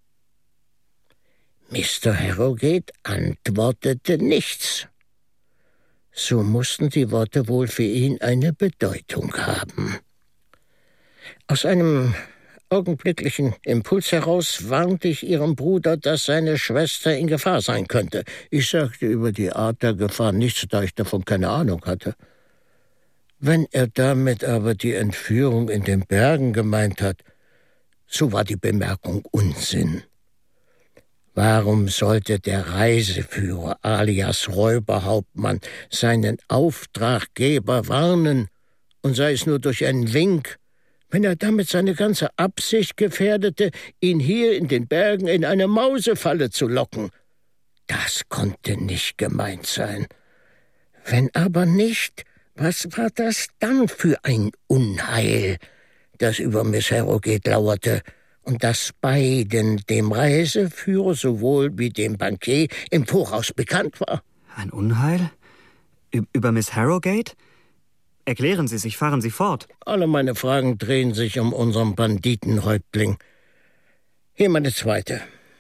G: Mister Harrogate antwortete nichts. So mussten die Worte wohl für ihn eine Bedeutung haben. Aus einem augenblicklichen Impuls heraus warnte ich Ihrem Bruder, dass seine Schwester in Gefahr sein könnte. Ich sagte über die Art der Gefahr nichts, da ich davon keine Ahnung hatte. Wenn er damit aber die Entführung in den Bergen gemeint hat, so war die Bemerkung Unsinn. Warum sollte der Reiseführer alias Räuberhauptmann seinen Auftraggeber warnen, und sei es nur durch einen Wink, wenn er damit seine ganze Absicht gefährdete, ihn hier in den Bergen in eine Mausefalle zu locken? Das konnte nicht gemeint sein. Wenn aber nicht, was war das dann für ein Unheil, das über Miss Harrogate lauerte, und das beiden, dem Reiseführer sowohl wie dem Bankier, im Voraus bekannt war?
C: Ein Unheil? Ü- über Miss Harrogate? Erklären Sie sich, fahren Sie fort.
G: Alle meine Fragen drehen sich um unseren Banditenhäuptling. Hier meine zweite.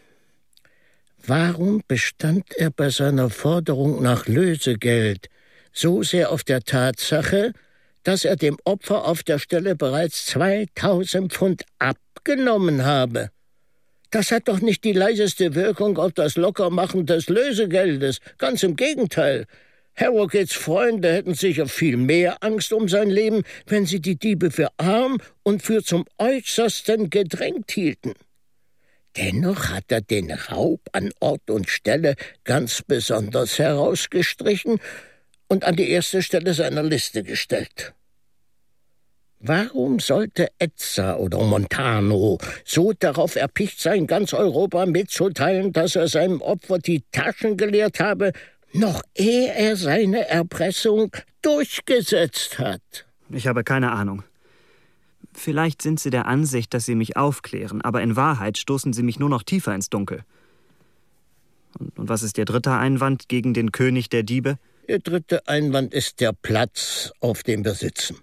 G: Warum bestand er bei seiner Forderung nach Lösegeld so sehr auf der Tatsache, dass er dem Opfer auf der Stelle bereits zweitausend Pfund abgenommen habe? Das hat doch nicht die leiseste Wirkung auf das Lockermachen des Lösegeldes. Ganz im Gegenteil. Harrogates Freunde hätten sicher viel mehr Angst um sein Leben, wenn sie die Diebe für arm und für zum Äußersten gedrängt hielten. Dennoch hat er den Raub an Ort und Stelle ganz besonders herausgestrichen und an die erste Stelle seiner Liste gestellt. Warum sollte Ezza oder Montano so darauf erpicht sein, ganz Europa mitzuteilen, dass er seinem Opfer die Taschen geleert habe, noch ehe er seine Erpressung durchgesetzt hat?
C: Ich habe keine Ahnung. Vielleicht sind Sie der Ansicht, dass Sie mich aufklären, aber in Wahrheit stoßen Sie mich nur noch tiefer ins Dunkel. Und, und was ist Ihr dritter Einwand gegen den König der Diebe?
G: Der dritte Einwand ist der Platz, auf dem wir sitzen.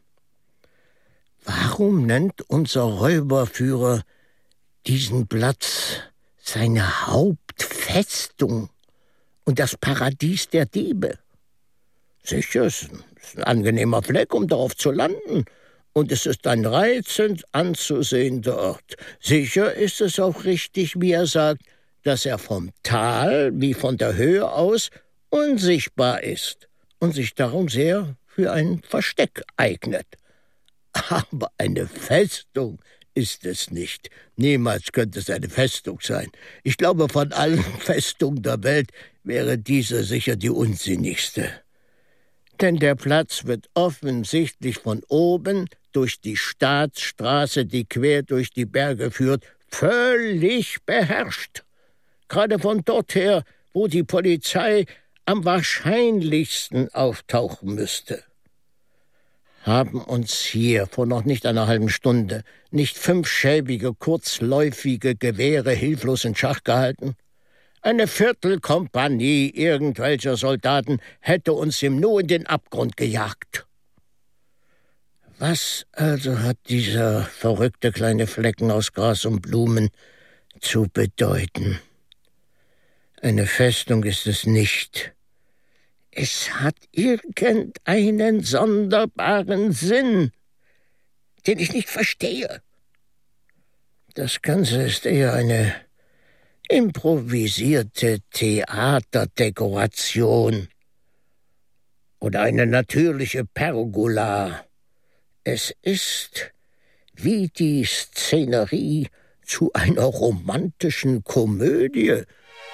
G: Warum nennt unser Räuberführer diesen Platz seine Hauptfestung und das Paradies der Diebe? Sicher, es ist ein angenehmer Fleck, um darauf zu landen. Und es ist ein reizend anzusehender Ort. Sicher ist es auch richtig, wie er sagt, dass er vom Tal wie von der Höhe aus unsichtbar ist und sich darum sehr für ein Versteck eignet. Aber eine Festung ist es nicht. Niemals könnte es eine Festung sein. Ich glaube, von allen Festungen der Welt wäre diese sicher die unsinnigste. Denn der Platz wird offensichtlich von oben durch die Staatsstraße, die quer durch die Berge führt, völlig beherrscht. Gerade von dort her, wo die Polizei am wahrscheinlichsten auftauchen müsste. haben uns hier vor noch nicht einer halben Stunde nicht fünf schäbige, kurzläufige Gewehre hilflos in Schach gehalten? Eine Viertelkompanie irgendwelcher Soldaten hätte uns im Nu in den Abgrund gejagt. Was also hat dieser verrückte kleine Flecken aus Gras und Blumen zu bedeuten? Eine Festung ist es nicht. Es hat irgendeinen sonderbaren Sinn, den ich nicht verstehe. Das Ganze ist eher eine improvisierte Theaterdekoration oder eine natürliche Pergola. Es ist wie die Szenerie zu einer romantischen Komödie.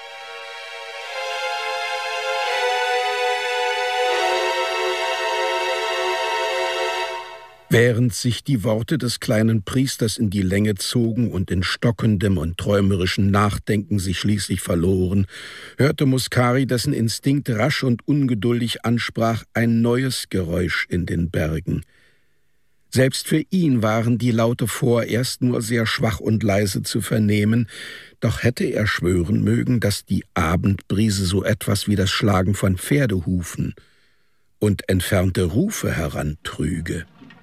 B: Während sich die Worte des kleinen Priesters in die Länge zogen und in stockendem und träumerischen Nachdenken sich schließlich verloren, hörte Muscari, dessen Instinkt rasch und ungeduldig ansprach, ein neues Geräusch in den Bergen. Selbst für ihn waren die Laute vorerst nur sehr schwach und leise zu vernehmen, doch hätte er schwören mögen, dass die Abendbrise so etwas wie das Schlagen von Pferdehufen und entfernte Rufe herantrüge.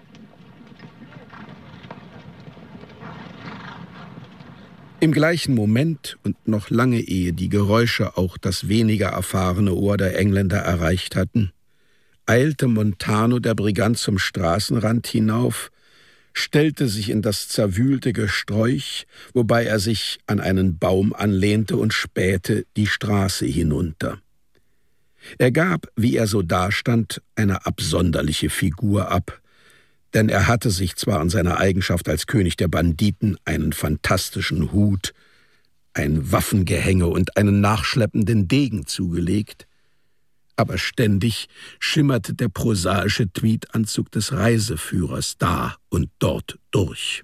B: Im gleichen Moment und noch lange ehe die Geräusche auch das weniger erfahrene Ohr der Engländer erreicht hatten, eilte Montano, der Brigant, zum Straßenrand hinauf, stellte sich in das zerwühlte Gesträuch, wobei er sich an einen Baum anlehnte und spähte die Straße hinunter. Er gab, wie er so dastand, eine absonderliche Figur ab, denn er hatte sich zwar in seiner Eigenschaft als König der Banditen einen fantastischen Hut, ein Waffengehänge und einen nachschleppenden Degen zugelegt, aber ständig schimmerte der prosaische Tweedanzug des Reiseführers da und dort durch.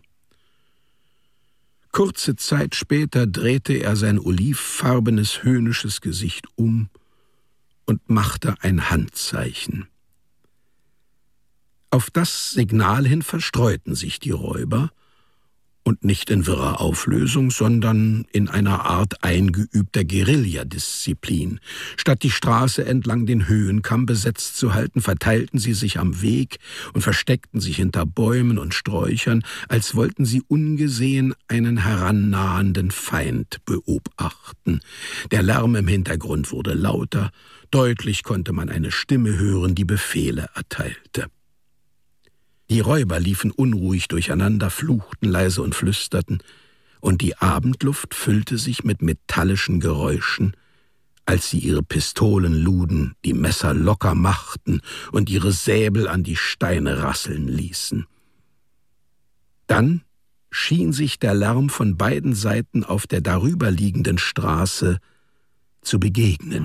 B: Kurze Zeit später drehte er sein olivfarbenes, höhnisches Gesicht um und machte ein Handzeichen. Auf das Signal hin verstreuten sich die Räuber, und nicht in wirrer Auflösung, sondern in einer Art eingeübter Guerilladisziplin. Statt die Straße entlang den Höhenkamm besetzt zu halten, verteilten sie sich am Weg und versteckten sich hinter Bäumen und Sträuchern, als wollten sie ungesehen einen herannahenden Feind beobachten. Der Lärm im Hintergrund wurde lauter, deutlich konnte man eine Stimme hören, die Befehle erteilte. Die Räuber liefen unruhig durcheinander, fluchten leise und flüsterten, und die Abendluft füllte sich mit metallischen Geräuschen, als sie ihre Pistolen luden, die Messer locker machten und ihre Säbel an die Steine rasseln ließen. Dann schien sich der Lärm von beiden Seiten auf der darüberliegenden Straße zu begegnen.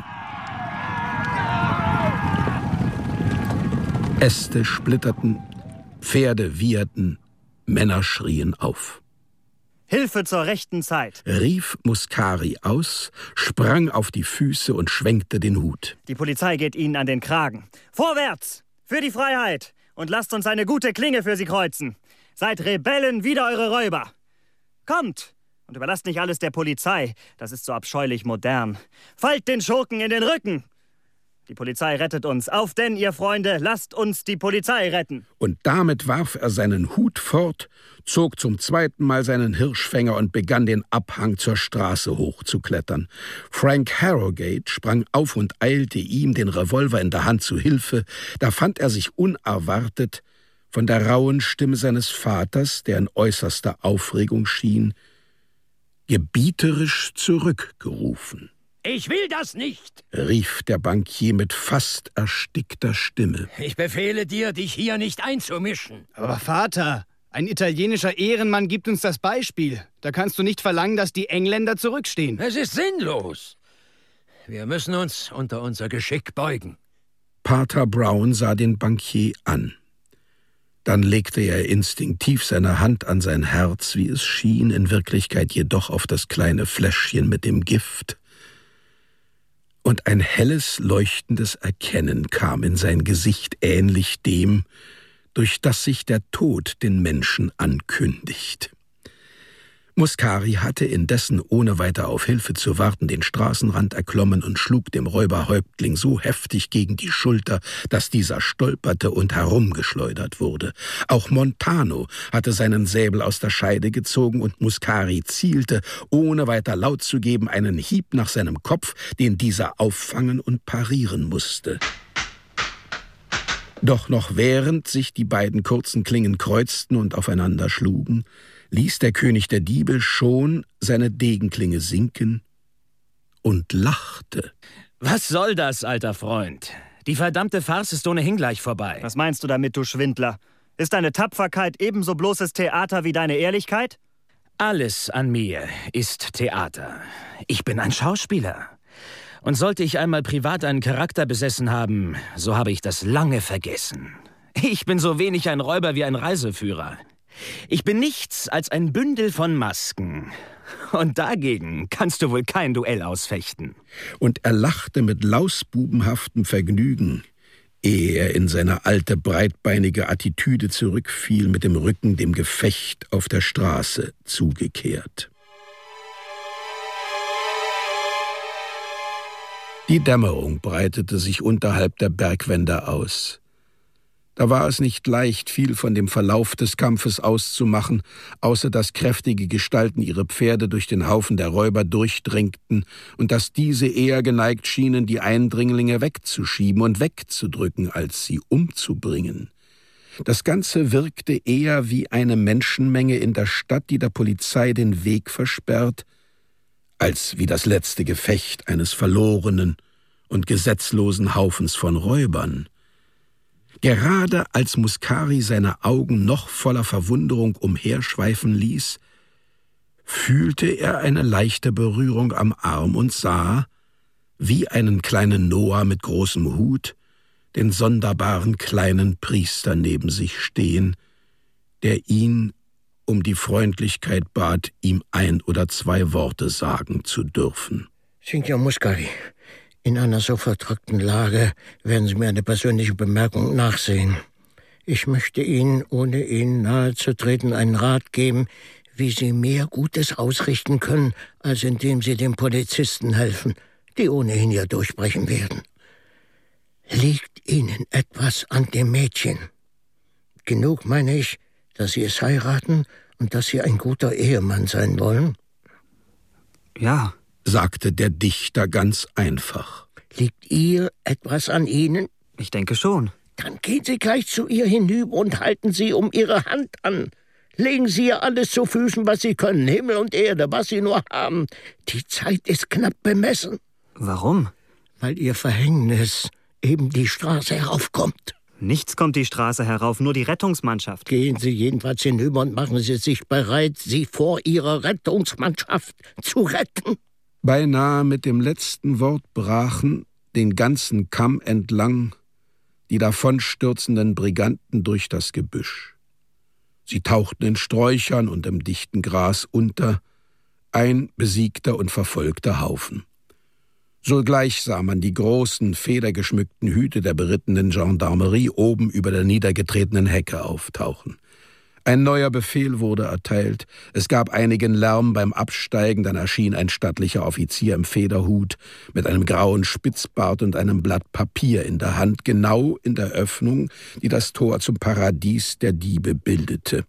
B: Äste splitterten, Pferde wieherten, Männer schrien auf.
C: »Hilfe zur rechten Zeit«,
B: rief Muscari aus, sprang auf die Füße und schwenkte den Hut.
C: »Die Polizei geht Ihnen an den Kragen. Vorwärts! Für die Freiheit! Und lasst uns eine gute Klinge für Sie kreuzen. Seid Rebellen wider eure Räuber. Kommt! Und überlasst nicht alles der Polizei. Das ist so abscheulich modern. Fallt den Schurken in den Rücken! Die Polizei rettet uns. Auf denn, ihr Freunde, lasst uns die Polizei retten!«
B: Und damit warf er seinen Hut fort, zog zum zweiten Mal seinen Hirschfänger und begann den Abhang zur Straße hochzuklettern. Frank Harrogate sprang auf und eilte ihm, den Revolver in der Hand, zu Hilfe. Da fand er sich unerwartet von der rauen Stimme seines Vaters, der in äußerster Aufregung schien, gebieterisch zurückgerufen.
F: »Ich will das nicht«,
B: rief der Bankier mit fast erstickter Stimme.
F: »Ich befehle dir, dich hier nicht einzumischen.«
H: »Aber Vater, ein italienischer Ehrenmann gibt uns das Beispiel. Da kannst du nicht verlangen, dass die Engländer zurückstehen.«
F: »Es ist sinnlos. Wir müssen uns unter unser Geschick beugen.«
B: Pater Brown sah den Bankier an. Dann legte er instinktiv seine Hand an sein Herz, wie es schien, in Wirklichkeit jedoch auf das kleine Fläschchen mit dem Gift. Und ein helles, leuchtendes Erkennen kam in sein Gesicht, ähnlich dem, durch das sich der Tod den Menschen ankündigt. Muscari hatte indessen, ohne weiter auf Hilfe zu warten, den Straßenrand erklommen und schlug dem Räuberhäuptling so heftig gegen die Schulter, dass dieser stolperte und herumgeschleudert wurde. Auch Montano hatte seinen Säbel aus der Scheide gezogen und Muscari zielte, ohne weiter laut zu geben, einen Hieb nach seinem Kopf, den dieser auffangen und parieren musste. Doch noch während sich die beiden kurzen Klingen kreuzten und aufeinander schlugen, ließ der König der Diebe schon seine Degenklinge sinken und lachte.
D: Was soll das, alter Freund? Die verdammte Farce ist ohnehin gleich vorbei.
C: Was meinst du damit, du Schwindler? Ist deine Tapferkeit ebenso bloßes Theater wie deine Ehrlichkeit?
D: Alles an mir ist Theater. Ich bin ein Schauspieler. Und sollte ich einmal privat einen Charakter besessen haben, so habe ich das lange vergessen. Ich bin so wenig ein Räuber wie ein Reiseführer. Ich bin nichts als ein Bündel von Masken. Und dagegen kannst du wohl kein Duell ausfechten.
B: Und er lachte mit lausbubenhaftem Vergnügen, ehe er in seine alte, breitbeinige Attitüde zurückfiel, mit dem Rücken dem Gefecht auf der Straße zugekehrt. Die Dämmerung breitete sich unterhalb der Bergwände aus. Da war es nicht leicht, viel von dem Verlauf des Kampfes auszumachen, außer dass kräftige Gestalten ihre Pferde durch den Haufen der Räuber durchdrängten und dass diese eher geneigt schienen, die Eindringlinge wegzuschieben und wegzudrücken, als sie umzubringen. Das Ganze wirkte eher wie eine Menschenmenge in der Stadt, die der Polizei den Weg versperrt, als wie das letzte Gefecht eines verlorenen und gesetzlosen Haufens von Räubern. Gerade als Muscari seine Augen noch voller Verwunderung umherschweifen ließ, fühlte er eine leichte Berührung am Arm und sah, wie einen kleinen Noah mit großem Hut, den sonderbaren kleinen Priester neben sich stehen, der ihn um die Freundlichkeit bat, ihm ein oder zwei Worte sagen zu dürfen.
G: Signor Muscari, in einer so vertrackten Lage werden Sie mir eine persönliche Bemerkung nachsehen. Ich möchte Ihnen, ohne Ihnen nahe zu treten, einen Rat geben, wie Sie mehr Gutes ausrichten können, als indem Sie den Polizisten helfen, die ohnehin ja durchbrechen werden. Liegt Ihnen etwas an dem Mädchen? Genug, meine ich, dass Sie es heiraten und dass Sie ein guter Ehemann sein wollen?
C: Ja,
B: sagte der Dichter ganz einfach.
G: Liegt ihr etwas an Ihnen?
C: Ich denke schon.
G: Dann gehen Sie gleich zu ihr hinüber und halten Sie um Ihre Hand an. Legen Sie ihr alles zu Füßen, was Sie können, Himmel und Erde, was Sie nur haben. Die Zeit ist knapp bemessen.
C: Warum?
G: Weil Ihr Verhängnis eben die Straße heraufkommt.
C: Nichts kommt die Straße herauf, nur die Rettungsmannschaft.
G: Gehen Sie jedenfalls hinüber und machen Sie sich bereit, sie vor Ihrer Rettungsmannschaft zu retten.
B: Beinahe mit dem letzten Wort brachen, den ganzen Kamm entlang, die davonstürzenden Briganten durch das Gebüsch. Sie tauchten in Sträuchern und im dichten Gras unter, ein besiegter und verfolgter Haufen. Sogleich sah man die großen, federgeschmückten Hüte der berittenen Gendarmerie oben über der niedergetretenen Hecke auftauchen. Ein neuer Befehl wurde erteilt, es gab einigen Lärm beim Absteigen, dann erschien ein stattlicher Offizier im Federhut mit einem grauen Spitzbart und einem Blatt Papier in der Hand, genau in der Öffnung, die das Tor zum Paradies der Diebe bildete.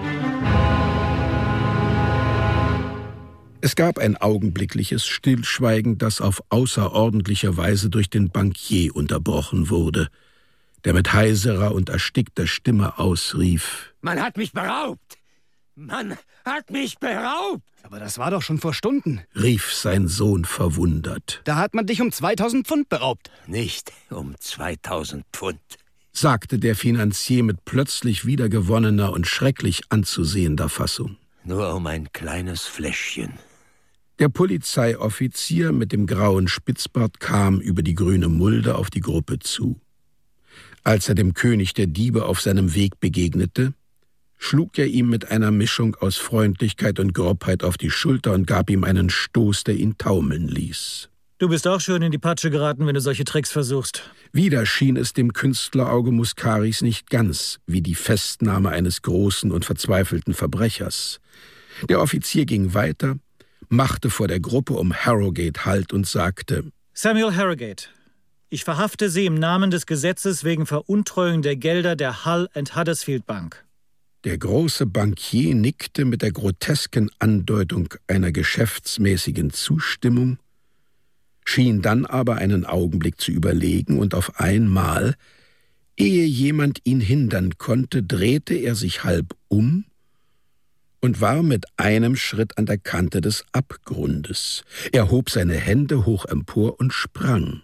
B: Es gab ein augenblickliches Stillschweigen, das auf außerordentliche Weise durch den Bankier unterbrochen wurde, der mit heiserer und erstickter Stimme ausrief:
F: »Man hat mich beraubt! Man hat mich beraubt!«
H: »Aber das war doch schon vor Stunden«,
B: rief sein Sohn verwundert.
H: »Da hat man dich um zweitausend Pfund beraubt.«
F: »Nicht um zweitausend Pfund«,
B: sagte der Finanzier mit plötzlich wiedergewonnener und schrecklich anzusehender Fassung.
F: »Nur um ein kleines Fläschchen.«
B: Der Polizeioffizier mit dem grauen Spitzbart kam über die grüne Mulde auf die Gruppe zu. Als er dem König der Diebe auf seinem Weg begegnete, schlug er ihm mit einer Mischung aus Freundlichkeit und Grobheit auf die Schulter und gab ihm einen Stoß, der ihn taumeln ließ.
I: Du bist auch schön in die Patsche geraten, wenn du solche Tricks versuchst.
B: Wieder schien es dem Künstlerauge Muscaris nicht ganz wie die Festnahme eines großen und verzweifelten Verbrechers. Der Offizier ging weiter, machte vor der Gruppe um Harrogate Halt und sagte:
I: Samuel Harrogate, ich verhafte Sie im Namen des Gesetzes wegen Veruntreuung der Gelder der Hull and Huddersfield Bank.
B: Der große Bankier nickte mit der grotesken Andeutung einer geschäftsmäßigen Zustimmung, schien dann aber einen Augenblick zu überlegen, und auf einmal, ehe jemand ihn hindern konnte, drehte er sich halb um und war mit einem Schritt an der Kante des Abgrundes. Er hob seine Hände hoch empor und sprang.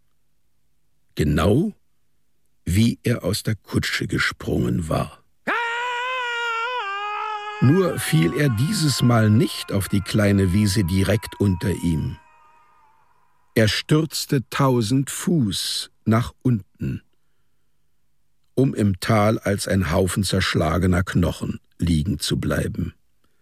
B: Genau wie er aus der Kutsche gesprungen war. Nur fiel er dieses Mal nicht auf die kleine Wiese direkt unter ihm. Er stürzte tausend Fuß nach unten, um im Tal als ein Haufen zerschlagener Knochen liegen zu bleiben.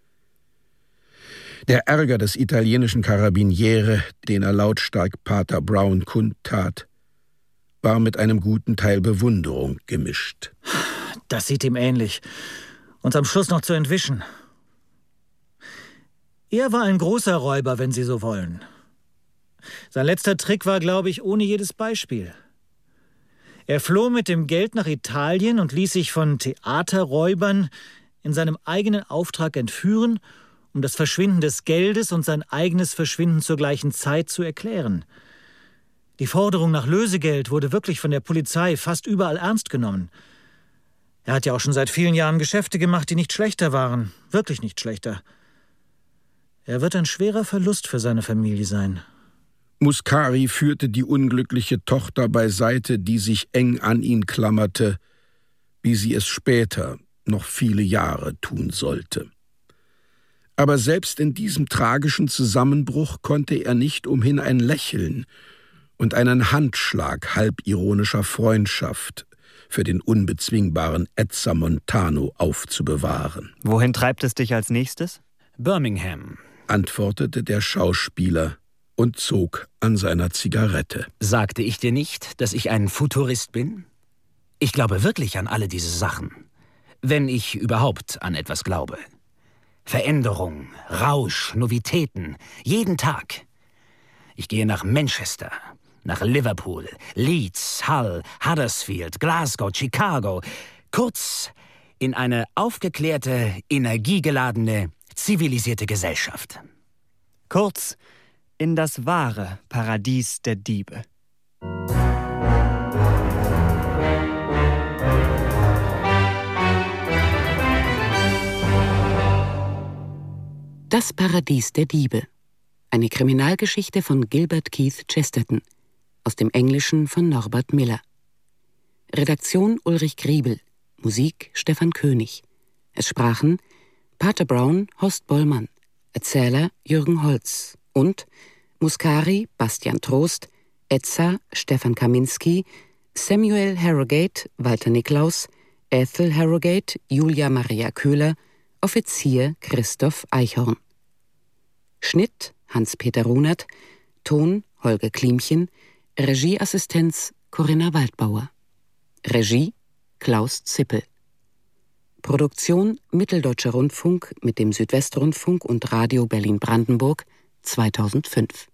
B: Der Ärger des italienischen Karabiniere, den er lautstark Pater Brown kundtat, war mit einem guten Teil Bewunderung gemischt.
I: Das sieht ihm ähnlich. Uns am Schluss noch zu entwischen. Er war ein großer Räuber, wenn Sie so wollen. Sein letzter Trick war, glaube ich, ohne jedes Beispiel. Er floh mit dem Geld nach Italien und ließ sich von Theaterräubern in seinem eigenen Auftrag entführen, um das Verschwinden des Geldes und sein eigenes Verschwinden zur gleichen Zeit zu erklären. Die Forderung nach Lösegeld wurde wirklich von der Polizei fast überall ernst genommen. Er hat ja auch schon seit vielen Jahren Geschäfte gemacht, die nicht schlechter waren. Wirklich nicht schlechter. Er wird ein schwerer Verlust für seine Familie sein.
B: Muscari führte die unglückliche Tochter beiseite, die sich eng an ihn klammerte, wie sie es später noch viele Jahre tun sollte. Aber selbst in diesem tragischen Zusammenbruch konnte er nicht umhin, ein Lächeln und einen Handschlag halb ironischer Freundschaft für den unbezwingbaren Ezza Montano aufzubewahren.
C: Wohin treibt es dich als nächstes?
D: Birmingham,
B: antwortete der Schauspieler und zog an seiner Zigarette.
D: Sagte ich dir nicht, dass ich ein Futurist bin? Ich glaube wirklich an alle diese Sachen. Wenn ich überhaupt an etwas glaube. Veränderung, Rausch, Novitäten, jeden Tag. Ich gehe nach Manchester, nach Liverpool, Leeds, Hull, Huddersfield, Glasgow, Chicago. Kurz in eine aufgeklärte, energiegeladene, zivilisierte Gesellschaft.
C: Kurz in das wahre Paradies der Diebe.
A: Das Paradies der Diebe. Eine Kriminalgeschichte von Gilbert Keith Chesterton. Aus dem Englischen von Norbert Miller. Redaktion Ulrich Griebel. Musik Stefan König. Es sprachen Pater Brown, Horst Bollmann. Erzähler Jürgen Holz. Und Muscari, Bastian Trost. Ezza, Stefan Kaminski. Samuel Harrogate, Walter Niklaus. Ethel Harrogate, Julia Maria Köhler. Offizier Christoph Eichhorn. Schnitt Hans-Peter Runert. Ton Holger Klimchen. Regieassistenz Corinna Waldbauer. Regie Klaus Zippel. Produktion Mitteldeutscher Rundfunk mit dem Südwestrundfunk und Radio Berlin-Brandenburg zweitausendfünf.